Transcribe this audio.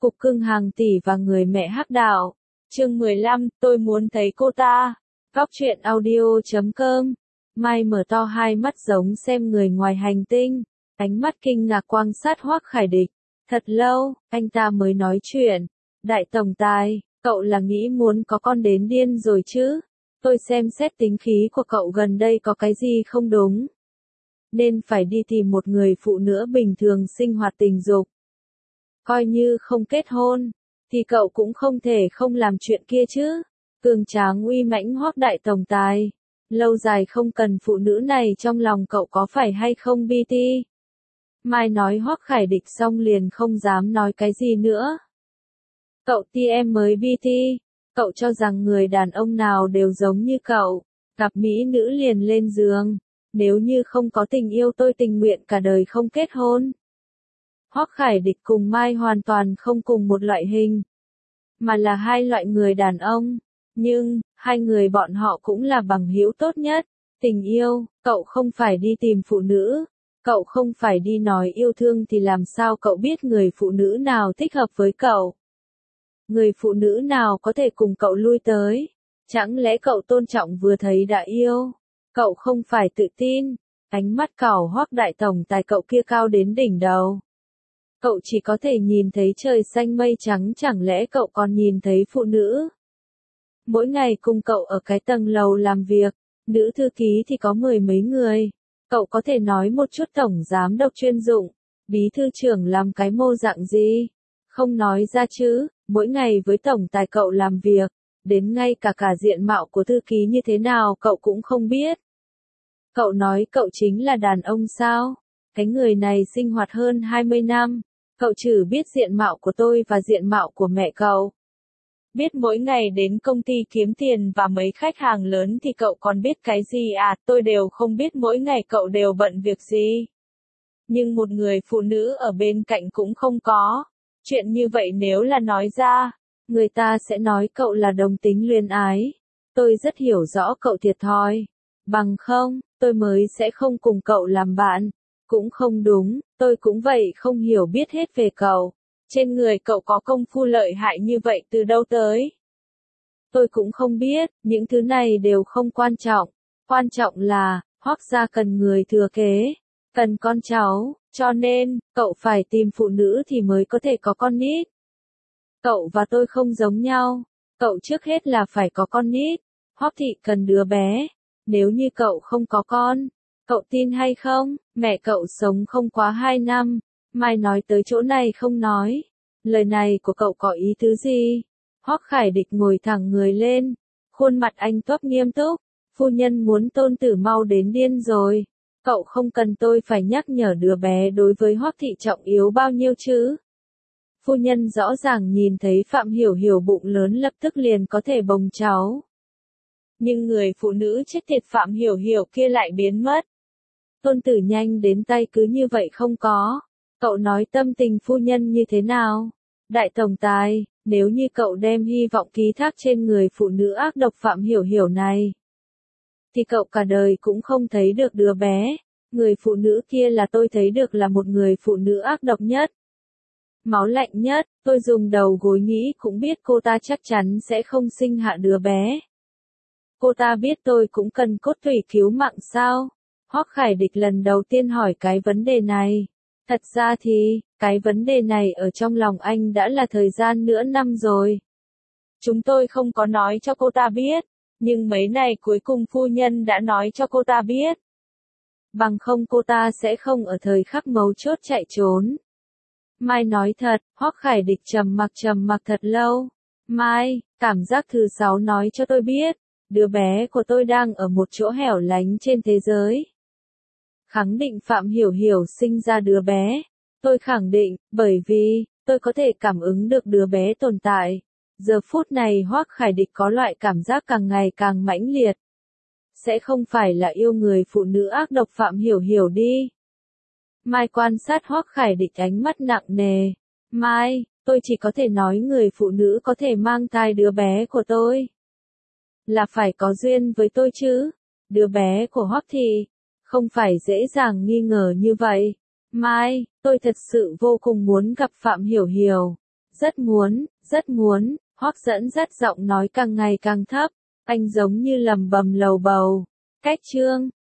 Cục cưng hàng tỷ và người mẹ hắc đạo. Chương 15, tôi muốn thấy cô ta. Góc truyện audio.com. Mai mở to hai mắt giống xem người ngoài hành tinh, ánh mắt kinh ngạc quan sát Hoắc Khải Địch. Thật lâu, anh ta mới nói chuyện. Đại tổng tài, cậu là nghĩ muốn có con đến điên rồi chứ? Tôi xem xét tính khí của cậu gần đây có cái gì không đúng. Nên phải đi tìm một người phụ nữ bình thường sinh hoạt tình dục. Coi như không kết hôn, thì cậu cũng không thể không làm chuyện kia chứ. Cường tráng uy mãnh Hoắc đại tổng tài. Lâu dài không cần phụ nữ này trong lòng cậu có phải hay không BT? Mai nói Hoắc Khải Địch xong liền không dám nói cái gì nữa. Cậu TM mới BT, cậu cho rằng người đàn ông nào đều giống như cậu, gặp mỹ nữ liền lên giường. Nếu như không có tình yêu tôi tình nguyện cả đời không kết hôn. Hoắc Khải Địch cùng Mai hoàn toàn không cùng một loại hình, mà là hai loại người đàn ông. Nhưng, hai người bọn họ cũng là bằng hữu tốt nhất. Tình yêu, cậu không phải đi tìm phụ nữ, cậu không phải đi nói yêu thương thì làm sao cậu biết người phụ nữ nào thích hợp với cậu? Người phụ nữ nào có thể cùng cậu lui tới? Chẳng lẽ cậu tôn trọng vừa thấy đã yêu? Cậu không phải tự tin? Ánh mắt cảo Hoắc đại tổng tài cậu kia cao đến đỉnh đầu. Cậu chỉ có thể nhìn thấy trời xanh mây trắng, chẳng lẽ cậu còn nhìn thấy phụ nữ? Mỗi ngày cùng cậu ở cái tầng lầu làm việc, nữ thư ký thì có mười mấy người. Cậu có thể nói một chút tổng giám đốc chuyên dụng, bí thư trưởng làm cái mô dạng gì? Không nói ra chứ, mỗi ngày với tổng tài cậu làm việc, đến ngay cả diện mạo của thư ký như thế nào cậu cũng không biết. Cậu nói cậu chính là đàn ông sao? Cái người này sinh hoạt hơn 20 năm, cậu chỉ biết diện mạo của tôi và diện mạo của mẹ cậu. Biết mỗi ngày đến công ty kiếm tiền và mấy khách hàng lớn thì cậu còn biết cái gì à? Tôi đều không biết mỗi ngày cậu đều bận việc gì. Nhưng một người phụ nữ ở bên cạnh cũng không có. Chuyện như vậy nếu là nói ra, người ta sẽ nói cậu là đồng tính luyến ái. Tôi rất hiểu rõ cậu thiệt thòi. Bằng không, tôi mới sẽ không cùng cậu làm bạn. Cũng không đúng, tôi cũng vậy, không hiểu biết hết về cậu. Trên người cậu có công phu lợi hại như vậy từ đâu tới? Tôi cũng không biết, những thứ này đều không quan trọng. Quan trọng là, Hoắc gia cần người thừa kế, cần con cháu, cho nên, cậu phải tìm phụ nữ thì mới có thể có con nít. Cậu và tôi không giống nhau, cậu trước hết là phải có con nít. Hoắc thị cần đứa bé, nếu như cậu không có con, cậu tin hay không, mẹ cậu sống không quá 2 năm. Mai nói tới chỗ này không nói. Lời này của cậu có ý tứ gì? Hoắc Khải Địch ngồi thẳng người lên. Khuôn mặt anh toát nghiêm túc. Phu nhân muốn tôn tử mau đến điên rồi. Cậu không cần tôi phải nhắc nhở đứa bé đối với Hoắc thị trọng yếu bao nhiêu chứ? Phu nhân rõ ràng nhìn thấy Phạm Hiểu Hiểu bụng lớn lập tức liền có thể bồng cháu. Nhưng người phụ nữ chết tiệt Phạm Hiểu Hiểu kia lại biến mất. Tôn tử nhanh đến tay cứ như vậy không có. Cậu nói tâm tình phu nhân như thế nào? Đại tổng tài, nếu như cậu đem hy vọng ký thác trên người phụ nữ ác độc Phạm Hiểu Hiểu này, thì cậu cả đời cũng không thấy được đứa bé. Người phụ nữ kia là tôi thấy được là một người phụ nữ ác độc nhất. Máu lạnh nhất, tôi dùng đầu gối nghĩ cũng biết cô ta chắc chắn sẽ không sinh hạ đứa bé. Cô ta biết tôi cũng cần cốt tủy cứu mạng sao? Hoắc Khải Địch lần đầu tiên hỏi cái vấn đề này. Thật ra thì, cái vấn đề này ở trong lòng anh đã là thời gian nửa năm rồi. Chúng tôi không có nói cho cô ta biết, nhưng mấy này cuối cùng phu nhân đã nói cho cô ta biết. Bằng không cô ta sẽ không ở thời khắc mấu chốt chạy trốn. Mai nói thật, Hoắc Khải Địch trầm mặc thật lâu. Mai, cảm giác thứ 6 nói cho tôi biết, đứa bé của tôi đang ở một chỗ hẻo lánh trên thế giới. Khẳng định Phạm Hiểu Hiểu sinh ra đứa bé. Tôi khẳng định, bởi vì, tôi có thể cảm ứng được đứa bé tồn tại. Giờ phút này Hoắc Khải Địch có loại cảm giác càng ngày càng mãnh liệt. Sẽ không phải là yêu người phụ nữ ác độc Phạm Hiểu Hiểu đi. Mai quan sát Hoắc Khải Địch ánh mắt nặng nề. Mai, tôi chỉ có thể nói người phụ nữ có thể mang thai đứa bé của tôi là phải có duyên với tôi chứ. Đứa bé của Hoắc thị không phải dễ dàng nghi ngờ như vậy. Mai, tôi thật sự vô cùng muốn gặp Phạm Hiểu Hiểu. rất muốn, Hoắc Dẫn Dắt giọng nói càng ngày càng thấp, anh giống như lầm bầm lầu bầu. Cách chương